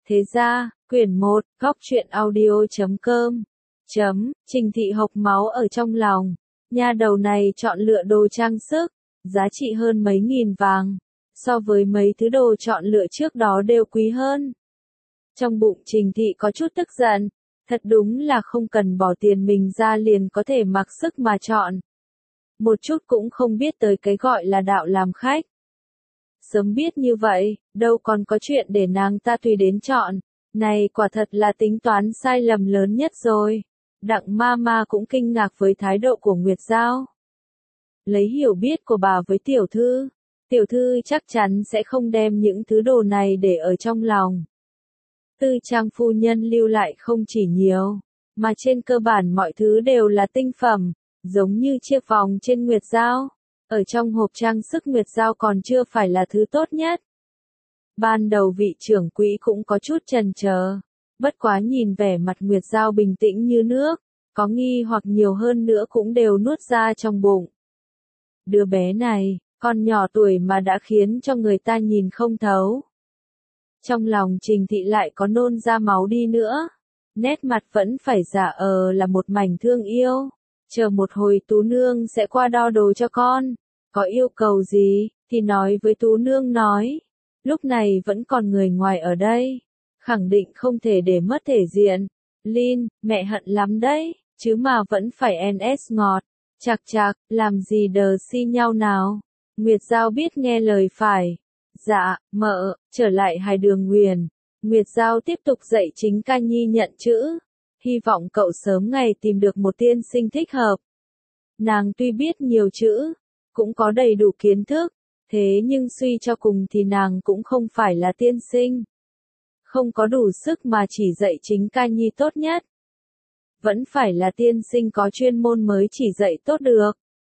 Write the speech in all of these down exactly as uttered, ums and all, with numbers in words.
Thế ra, quyển một, góc truyện audio chấm com. Chấm, Trình Thị hộc máu ở trong lòng. Nha đầu này chọn lựa đồ trang sức, giá trị hơn mấy nghìn vàng. So với mấy thứ đồ chọn lựa trước đó đều quý hơn. Trong bụng Trình Thị có chút tức giận. Thật đúng là không cần bỏ tiền mình ra liền có thể mặc sức mà chọn. Một chút cũng không biết tới cái gọi là đạo làm khách. Sớm biết như vậy, đâu còn có chuyện để nàng ta tùy đến chọn. Này quả thật là tính toán sai lầm lớn nhất rồi. Đặng ma ma cũng kinh ngạc với thái độ của Nguyệt Giao. Lấy hiểu biết của bà với tiểu thư, tiểu thư chắc chắn sẽ không đem những thứ đồ này để ở trong lòng. Tư trang phu nhân lưu lại không chỉ nhiều, mà trên cơ bản mọi thứ đều là tinh phẩm, giống như chiếc vòng trên Nguyệt Giao. Ở trong hộp trang sức Nguyệt Giao còn chưa phải là thứ tốt nhất. Ban đầu vị trưởng quỹ cũng có chút chần chờ, bất quá nhìn vẻ mặt Nguyệt Giao bình tĩnh như nước, có nghi hoặc nhiều hơn nữa cũng đều nuốt ra trong bụng. Đứa bé này, con nhỏ tuổi mà đã khiến cho người ta nhìn không thấu. Trong lòng Trình Thị lại có nôn ra máu đi nữa, nét mặt vẫn phải giả ờ là một mảnh thương yêu. Chờ một hồi Tú Nương sẽ qua đo đồ cho con, có yêu cầu gì, thì nói với Tú Nương nói. Lúc này vẫn còn người ngoài ở đây, khẳng định không thể để mất thể diện. Lin, mẹ hận lắm đấy, chứ mà vẫn phải en ét ngọt. Chạc chạc, làm gì đờ si nhau nào. Nguyệt Giao biết nghe lời phải. Dạ, mợ, trở lại Hải Đường Huyền. Nguyệt Giao tiếp tục dạy chính ca nhi nhận chữ. Hy vọng cậu sớm ngày tìm được một tiên sinh thích hợp. Nàng tuy biết nhiều chữ, cũng có đầy đủ kiến thức, thế nhưng suy cho cùng thì nàng cũng không phải là tiên sinh. Không có đủ sức mà chỉ dạy chính ca nhi tốt nhất. Vẫn phải là tiên sinh có chuyên môn mới chỉ dạy tốt được.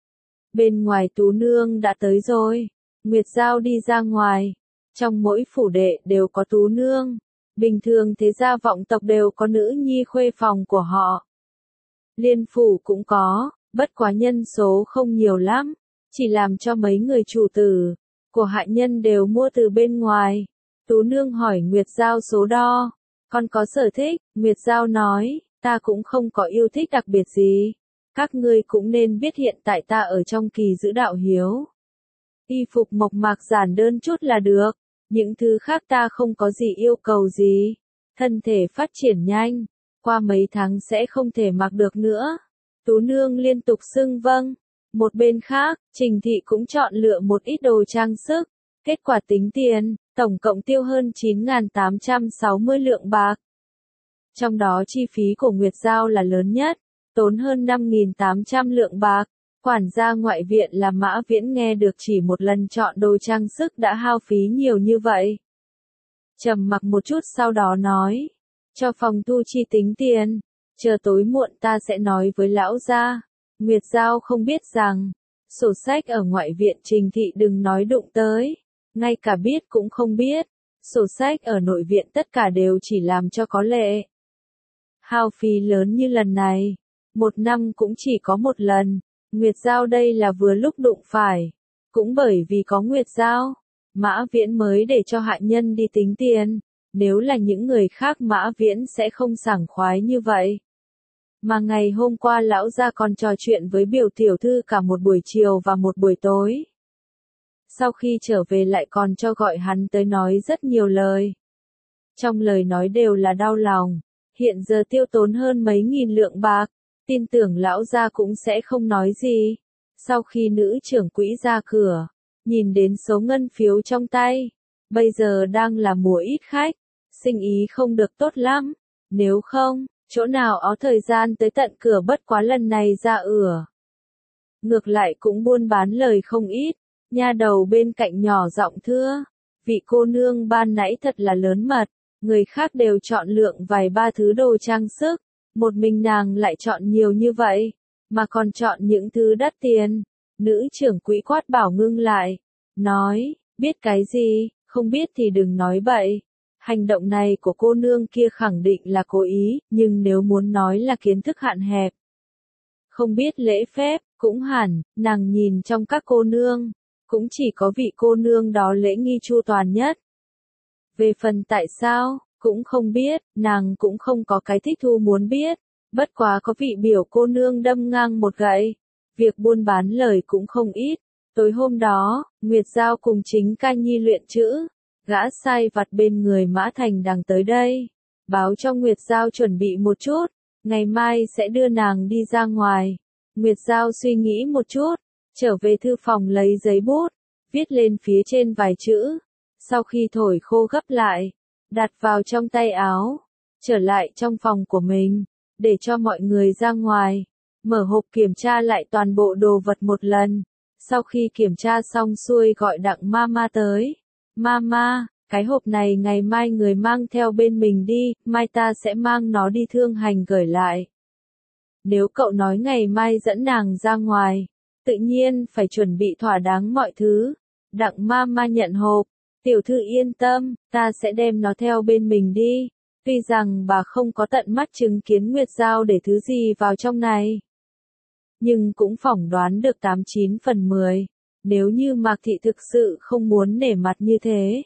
Bên ngoài Tú Nương đã tới rồi. Nguyệt Giao đi ra ngoài. Trong mỗi phủ đệ đều có Tú Nương. Bình thường thế gia vọng tộc đều có nữ nhi khuê phòng của họ. Liên phủ cũng có, bất quá nhân số không nhiều lắm. Chỉ làm cho mấy người chủ tử của hạ nhân đều mua từ bên ngoài. Tú Nương hỏi Nguyệt Giao số đo. Con có sở thích, Nguyệt Giao nói, ta cũng không có yêu thích đặc biệt gì. Các ngươi cũng nên biết hiện tại ta ở trong kỳ giữ đạo hiếu. Y phục mộc mạc giản đơn chút là được. Những thứ khác ta không có gì yêu cầu gì. Thân thể phát triển nhanh, qua mấy tháng sẽ không thể mặc được nữa. Tú Nương liên tục xưng vâng. Một bên khác, Trình Thị cũng chọn lựa một ít đồ trang sức. Kết quả tính tiền, tổng cộng tiêu hơn chín nghìn tám trăm sáu mươi lượng bạc. Trong đó chi phí của Nguyệt Giao là lớn nhất, tốn hơn năm nghìn tám trăm lượng bạc. Quản gia ngoại viện là Mã Viễn nghe được chỉ một lần chọn đồ trang sức đã hao phí nhiều như vậy. Trầm mặc một chút sau đó nói, cho phòng thu chi tính tiền, chờ tối muộn ta sẽ nói với lão gia. Nguyệt Giao không biết rằng, sổ sách ở ngoại viện Trình Thị đừng nói đụng tới, ngay cả biết cũng không biết, sổ sách ở nội viện tất cả đều chỉ làm cho có lệ. Hao phí lớn như lần này, một năm cũng chỉ có một lần, Nguyệt Giao đây là vừa lúc đụng phải, cũng bởi vì có Nguyệt Giao, Mã Viễn mới để cho hạ nhân đi tính tiền, nếu là những người khác Mã Viễn sẽ không sảng khoái như vậy. Mà ngày hôm qua lão gia còn trò chuyện với biểu tiểu thư cả một buổi chiều và một buổi tối. Sau khi trở về lại còn cho gọi hắn tới nói rất nhiều lời. Trong lời nói đều là đau lòng, hiện giờ tiêu tốn hơn mấy nghìn lượng bạc, tin tưởng lão gia cũng sẽ không nói gì. Sau khi nữ trưởng quỹ ra cửa, nhìn đến số ngân phiếu trong tay, bây giờ đang là mùa ít khách, sinh ý không được tốt lắm, nếu không, chỗ nào có thời gian tới tận cửa bất quá lần này ra ửa. Ngược lại cũng buôn bán lời không ít, nha đầu bên cạnh nhỏ giọng thưa, vị cô nương ban nãy thật là lớn mật, người khác đều chọn lượng vài ba thứ đồ trang sức, một mình nàng lại chọn nhiều như vậy, mà còn chọn những thứ đắt tiền. Nữ trưởng quỹ quát bảo ngưng lại, nói, biết cái gì, không biết thì đừng nói bậy. Hành động này của cô nương kia khẳng định là cố ý, nhưng nếu muốn nói là kiến thức hạn hẹp, không biết lễ phép, cũng hẳn, nàng nhìn trong các cô nương, cũng chỉ có vị cô nương đó lễ nghi chu toàn nhất. Về phần tại sao, Cũng không biết, nàng cũng không có cái thích thú muốn biết. Bất quá có vị biểu cô nương đâm ngang một gậy. Việc buôn bán lời cũng không ít. Tối hôm đó, Nguyệt Giao cùng Chính Ca Nhi luyện chữ. Gã sai vặt bên người Mã Thành Đằng tới đây. Báo cho Nguyệt Giao chuẩn bị một chút. Ngày mai sẽ đưa nàng đi ra ngoài. Nguyệt Giao suy nghĩ một chút. Trở về thư phòng lấy giấy bút. Viết lên phía trên vài chữ. Sau khi thổi khô gấp lại. Đặt vào trong tay áo. Trở lại trong phòng của mình. Để cho mọi người ra ngoài. Mở hộp kiểm tra lại toàn bộ đồ vật một lần. Sau khi kiểm tra xong xuôi gọi Đặng Mama tới. Mama, cái hộp này ngày mai người mang theo bên mình đi, mai ta sẽ mang nó đi thương hành gửi lại. Nếu cậu nói ngày mai dẫn nàng ra ngoài, tự nhiên phải chuẩn bị thỏa đáng mọi thứ. Đặng Mama nhận hộp. Tiểu thư yên tâm, ta sẽ đem nó theo bên mình đi. Tuy rằng bà không có tận mắt chứng kiến Nguyệt Giao để thứ gì vào trong này. Nhưng cũng phỏng đoán được tám chín phần mười. Nếu như Mạc Thị thực sự không muốn nể mặt như thế.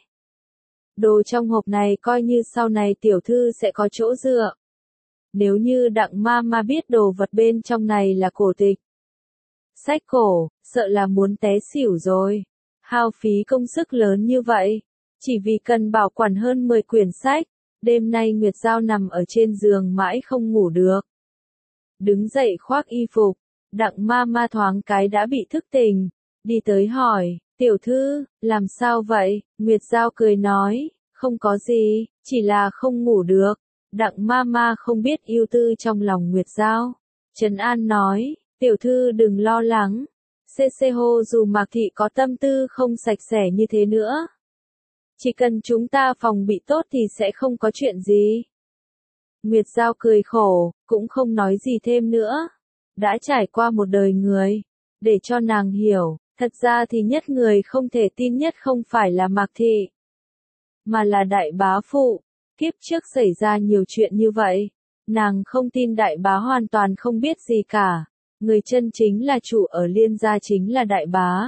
Đồ trong hộp này coi như sau này tiểu thư sẽ có chỗ dựa. Nếu như Đặng Mama biết đồ vật bên trong này là cổ tịch. Sách cổ, sợ là muốn té xỉu rồi. Hao phí công sức lớn như vậy. Chỉ vì cần bảo quản hơn mười quyển sách. Đêm nay Nguyệt Giao nằm ở trên giường mãi không ngủ được. Đứng dậy khoác y phục. Đặng Mama thoáng cái đã bị thức tỉnh. Đi tới hỏi, tiểu thư, làm sao vậy? Nguyệt Giao cười nói, không có gì, chỉ là không ngủ được. Đặng Mama không biết ưu tư trong lòng Nguyệt Giao. Trấn An nói, tiểu thư đừng lo lắng. Xê xê hô dù Mạc Thị có tâm tư không sạch sẽ như thế nữa. Chỉ cần chúng ta phòng bị tốt thì sẽ không có chuyện gì. Nguyệt Giao cười khổ, cũng không nói gì thêm nữa. Đã trải qua một đời người. Để cho nàng hiểu, thật ra thì nhất người không thể tin nhất không phải là Mạc Thị. Mà là đại bá phụ. Kiếp trước xảy ra nhiều chuyện như vậy. Nàng không tin đại bá hoàn toàn không biết gì cả. Người chân chính là chủ ở Liên gia chính là đại bá.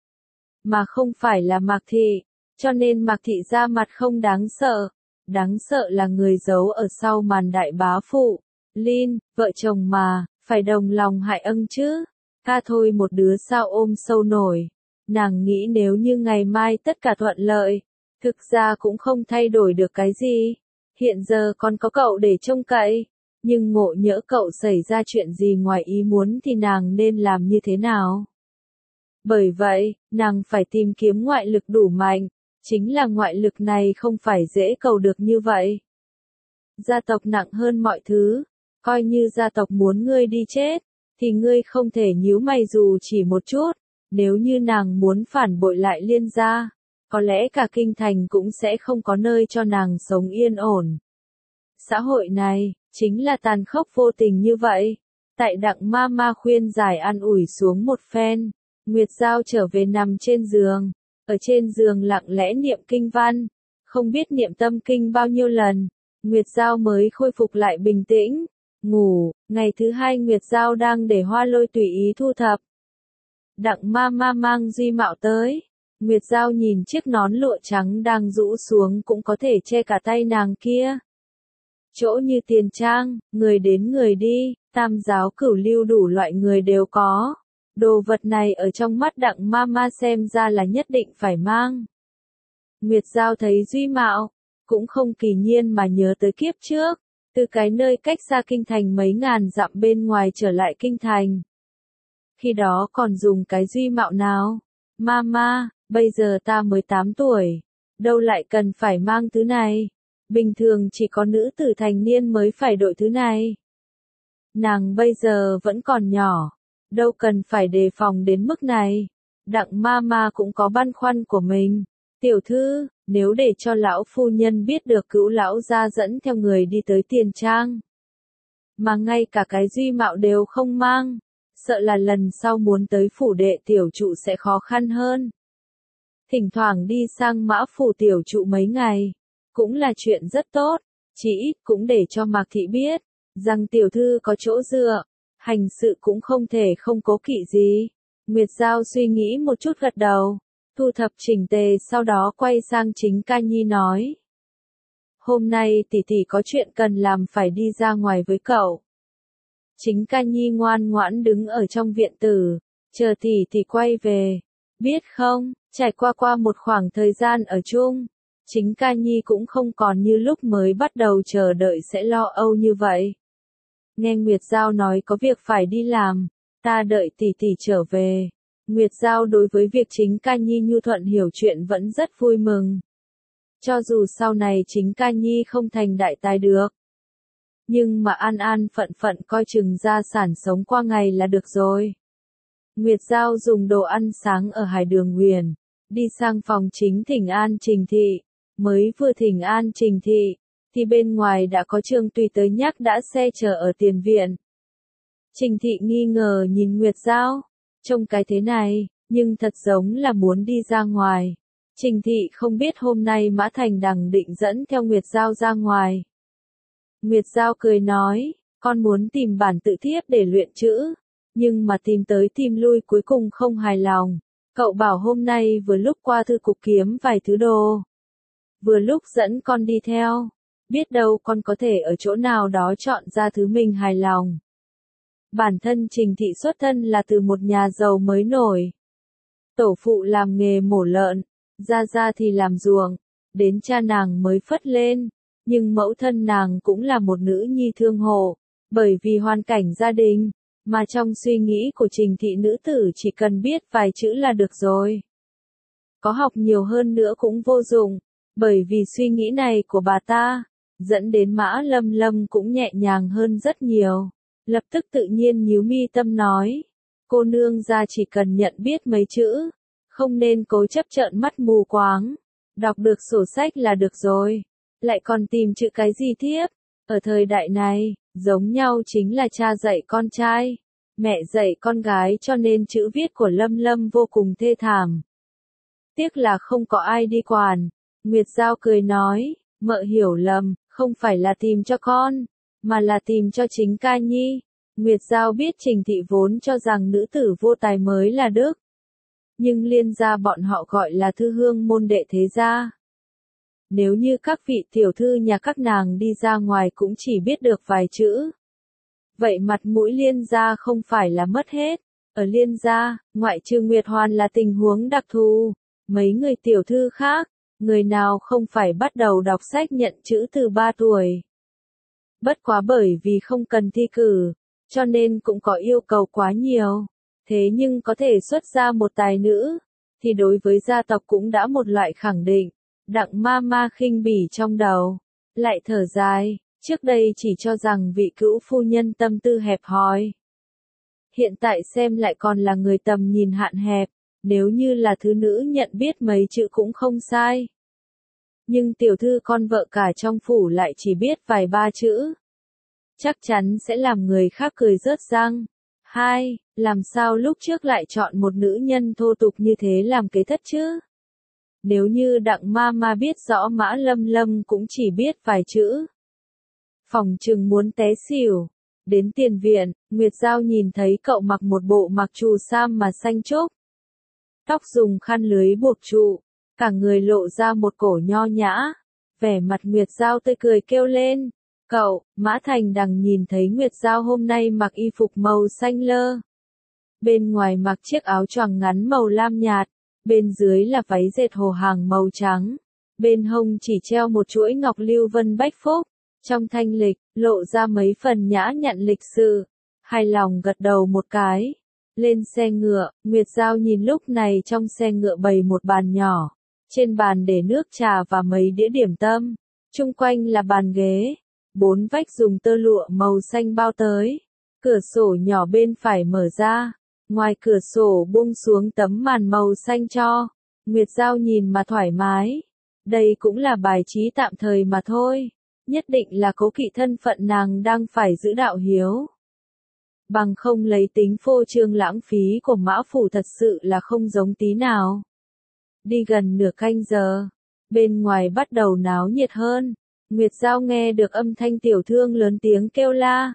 Mà không phải là Mạc Thị. Cho nên Mạc Thị ra mặt không đáng sợ. Đáng sợ là người giấu ở sau màn đại bá phụ. Linh, vợ chồng mà, phải đồng lòng hại ân chứ. Ca thôi một đứa sao ôm sâu nổi. Nàng nghĩ nếu như ngày mai tất cả thuận lợi. Thực ra cũng không thay đổi được cái gì. Hiện giờ còn có cậu để trông cậy. Nhưng ngộ nhỡ cậu xảy ra chuyện gì ngoài ý muốn thì nàng nên làm như thế nào? Bởi vậy, nàng phải tìm kiếm ngoại lực đủ mạnh. Chính là ngoại lực này không phải dễ cầu được như vậy. Gia tộc nặng hơn mọi thứ. Coi như gia tộc muốn ngươi đi chết, thì ngươi không thể nhíu mày dù chỉ một chút. Nếu như nàng muốn phản bội lại Liên gia, có lẽ cả kinh thành cũng sẽ không có nơi cho nàng sống yên ổn. Xã hội này, chính là tàn khốc vô tình như vậy. Tại Đặng Mama khuyên giải an ủi xuống một phen, Nguyệt Giao trở về nằm trên giường. Ở trên giường lặng lẽ niệm kinh văn. Không biết niệm tâm kinh bao nhiêu lần, Nguyệt Giao mới khôi phục lại bình tĩnh. Ngủ, ngày thứ hai Nguyệt Giao đang để Hoa Lôi tùy ý thu thập. Đặng Mama mang Duy Mạo tới. Nguyệt Giao nhìn chiếc nón lụa trắng đang rũ xuống cũng có thể che cả tay nàng kia. Chỗ như tiền trang, người đến người đi, tam giáo cửu lưu đủ loại người đều có. Đồ vật này ở trong mắt Đặng Mama xem ra là nhất định phải mang. Nguyệt Giao thấy Duy Mạo, cũng không kỳ nhiên mà nhớ tới kiếp trước. Từ cái nơi cách xa kinh thành mấy ngàn dặm bên ngoài trở lại kinh thành. Khi đó còn dùng cái Duy Mạo nào? Mama, bây giờ ta mới tám tuổi. Đâu lại cần phải mang thứ này? Bình thường chỉ có nữ tử thành niên mới phải đội thứ này. Nàng bây giờ vẫn còn nhỏ. Đâu cần phải đề phòng đến mức này. Đặng Mama cũng có băn khoăn của mình. Tiểu thư, nếu để cho lão phu nhân biết được Cữu lão gia dẫn theo người đi tới tiền trang. Mà ngay cả cái Duy Mạo đều không mang. Sợ là lần sau muốn tới phủ đệ tiểu trụ sẽ khó khăn hơn. Thỉnh thoảng đi sang Mã phủ tiểu trụ mấy ngày. Cũng là chuyện rất tốt. Chỉ ít cũng để cho Mạc Thị biết. Rằng tiểu thư có chỗ dựa. Hành sự cũng không thể không cố kỵ gì. Nguyệt Giao suy nghĩ một chút gật đầu. Thu thập chỉnh tề sau đó quay sang Chính Ca Nhi nói. hôm nay tỷ tỷ có chuyện cần làm phải đi ra ngoài với cậu. Chính Ca Nhi ngoan ngoãn đứng ở trong viện tử, chờ tỷ tỷ quay về. Biết không, trải qua qua một khoảng thời gian ở chung, chính Ca Nhi cũng không còn như lúc mới bắt đầu chờ đợi sẽ lo âu như vậy. Nghe Nguyệt Giao nói có việc phải đi làm, ta đợi tỷ tỷ trở về. Nguyệt Giao đối với việc chính Ca Nhi nhu thuận hiểu chuyện vẫn rất vui mừng. Cho dù sau này chính Ca Nhi không thành đại tài được, nhưng mà an an phận phận coi chừng gia sản sống qua ngày là được rồi. Nguyệt Giao dùng đồ ăn sáng ở Hải Đường Huyền, đi sang phòng chính thỉnh an Trình Thị. Mới vừa thỉnh an Trình Thị, thì bên ngoài đã có Trương Tùy tới nhắc đã xe chờ ở tiền viện. Trình Thị nghi ngờ nhìn Nguyệt Giao, trông cái thế này, nhưng thật giống là muốn đi ra ngoài. Trình Thị không biết hôm nay Mã Thành Đằng định dẫn theo Nguyệt Giao ra ngoài. Nguyệt Giao cười nói, con muốn tìm bản tự thiếp để luyện chữ, nhưng mà tìm tới tìm lui cuối cùng không hài lòng. Cậu bảo hôm nay vừa lúc qua thư cục kiếm vài thứ đồ, vừa lúc dẫn con đi theo, biết đâu con có thể ở chỗ nào đó chọn ra thứ mình hài lòng. Bản thân Trình Thị xuất thân là từ một nhà giàu mới nổi. Tổ phụ làm nghề mổ lợn, gia gia thì làm ruộng, đến cha nàng mới phất lên, nhưng mẫu thân nàng cũng là một nữ nhi thương hộ, bởi vì hoàn cảnh gia đình, mà trong suy nghĩ của Trình Thị nữ tử chỉ cần biết vài chữ là được rồi. Có học nhiều hơn nữa cũng vô dụng, bởi vì suy nghĩ này của bà ta, dẫn đến Mã Lâm Lâm cũng nhẹ nhàng hơn rất nhiều. Lập tức tự nhiên nhíu mi tâm nói, cô nương gia chỉ cần nhận biết mấy chữ, không nên cố chấp trợn mắt mù quáng, đọc được sổ sách là được rồi, lại còn tìm chữ cái gì thiếp. Ở thời đại này, giống nhau chính là cha dạy con trai, mẹ dạy con gái, cho nên chữ viết của Lâm Lâm vô cùng thê thảm. Tiếc là không có ai đi quản. Nguyệt Giao cười nói, mợ hiểu lầm, không phải là tìm cho con, mà là tìm cho chính Ca Nhi. Nguyệt Giao biết Trình Thị vốn cho rằng nữ tử vô tài mới là đức, nhưng Liên gia bọn họ gọi là thư hương môn đệ thế gia. Nếu như các vị tiểu thư nhà các nàng đi ra ngoài cũng chỉ biết được vài chữ, vậy mặt mũi Liên gia không phải là mất hết. Ở Liên gia, ngoại trừ Nguyệt Hoàn là tình huống đặc thù, mấy người tiểu thư khác, người nào không phải bắt đầu đọc sách nhận chữ từ ba tuổi. Bất quá bởi vì không cần thi cử, cho nên cũng có yêu cầu quá nhiều. Thế nhưng có thể xuất ra một tài nữ, thì đối với gia tộc cũng đã một loại khẳng định. Đặng ma ma khinh bỉ trong đầu, lại thở dài, trước đây chỉ cho rằng vị cữu phu nhân tâm tư hẹp hòi. Hiện tại xem lại còn là người tầm nhìn hạn hẹp, nếu như là thứ nữ nhận biết mấy chữ cũng không sai. Nhưng tiểu thư con vợ cả trong phủ lại chỉ biết vài ba chữ. Chắc chắn sẽ làm người khác cười rớt răng. Hai, làm sao lúc trước lại chọn một nữ nhân thô tục như thế làm kế thất chứ? Nếu như Đặng ma ma biết rõ Mã Lâm Lâm cũng chỉ biết vài chữ, phòng chừng muốn té xỉu. Đến tiền viện, Nguyệt Giao nhìn thấy cậu mặc một bộ mặc trù sam mà xanh trúc, tóc dùng khăn lưới buộc trụ, cả người lộ ra một cổ nho nhã. Vẻ mặt Nguyệt Giao tươi cười kêu lên, cậu. Mã Thành Đằng nhìn thấy Nguyệt Giao hôm nay mặc y phục màu xanh lơ, bên ngoài mặc chiếc áo choàng ngắn màu lam nhạt, bên dưới là váy dệt hồ hàng màu trắng, bên hông chỉ treo một chuỗi ngọc lưu vân bách phúc, trong thanh lịch, lộ ra mấy phần nhã nhặn lịch sự. Hài lòng gật đầu một cái, lên xe ngựa. Nguyệt Giao nhìn lúc này trong xe ngựa bày một bàn nhỏ, trên bàn để nước trà và mấy đĩa điểm tâm, chung quanh là bàn ghế, bốn vách dùng tơ lụa màu xanh bao tới, cửa sổ nhỏ bên phải mở ra. Ngoài cửa sổ buông xuống tấm màn màu xanh cho, Nguyệt Giao nhìn mà thoải mái. Đây cũng là bài trí tạm thời mà thôi, nhất định là cố kỵ thân phận nàng đang phải giữ đạo hiếu. Bằng không lấy tính phô trương lãng phí của Mã Phủ thật sự là không giống tí nào. Đi gần nửa canh giờ, bên ngoài bắt đầu náo nhiệt hơn. Nguyệt Giao nghe được âm thanh tiểu thương lớn tiếng kêu la.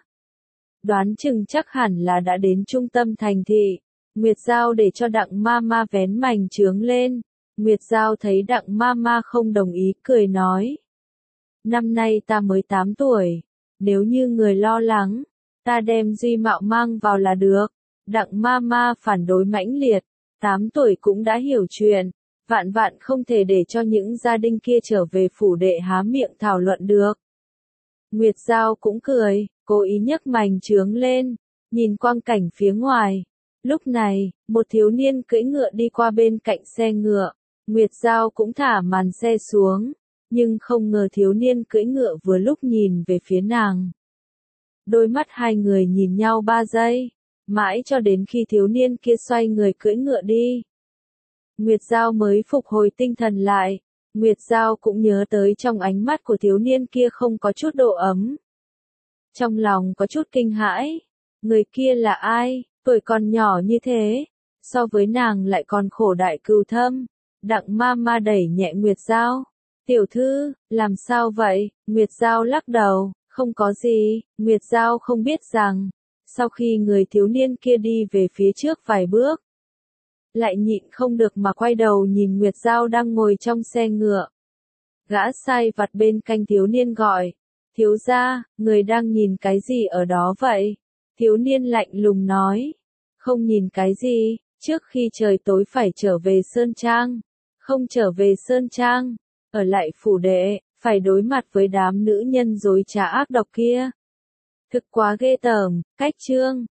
Đoán chừng chắc hẳn là đã đến trung tâm thành thị. Nguyệt Giao để cho Đặng ma ma vén mành trướng lên. Nguyệt Giao thấy Đặng ma ma không đồng ý, cười nói. năm nay ta mới tám tuổi, nếu như người lo lắng, ta đem Duy Mạo mang vào là được. Đặng ma ma phản đối mãnh liệt, tám tuổi cũng đã hiểu chuyện, vạn vạn không thể để cho những gia đình kia trở về phủ đệ há miệng thảo luận được. Nguyệt Giao cũng cười, cố ý nhấc mành trướng lên, nhìn quang cảnh phía ngoài. Lúc này, một thiếu niên cưỡi ngựa đi qua bên cạnh xe ngựa, Nguyệt Giao cũng thả màn xe xuống, nhưng không ngờ thiếu niên cưỡi ngựa vừa lúc nhìn về phía nàng. Đôi mắt hai người nhìn nhau ba giây, mãi cho đến khi thiếu niên kia xoay người cưỡi ngựa đi. Nguyệt Giao mới phục hồi tinh thần lại, Nguyệt Giao cũng nhớ tới trong ánh mắt của thiếu niên kia không có chút độ ấm. Trong lòng có chút kinh hãi, người kia là ai, tuổi còn nhỏ như thế, so với nàng lại còn khổ đại cừu thâm. Đặng ma ma đẩy nhẹ Nguyệt Giao. Tiểu thư, làm sao vậy? Nguyệt Giao lắc đầu, không có gì. Nguyệt Giao không biết rằng, sau khi người thiếu niên kia đi về phía trước vài bước, lại nhịn không được mà quay đầu nhìn Nguyệt Giao đang ngồi trong xe ngựa. Gã sai vặt bên cạnh thiếu niên gọi, thiếu gia, người đang nhìn cái gì ở đó vậy? Thiếu niên lạnh lùng nói, không nhìn cái gì, trước khi trời tối phải trở về Sơn Trang. Không trở về Sơn Trang, ở lại phủ đệ, phải đối mặt với đám nữ nhân dối trá ác độc kia. Thực quá ghê tởm, cách chương.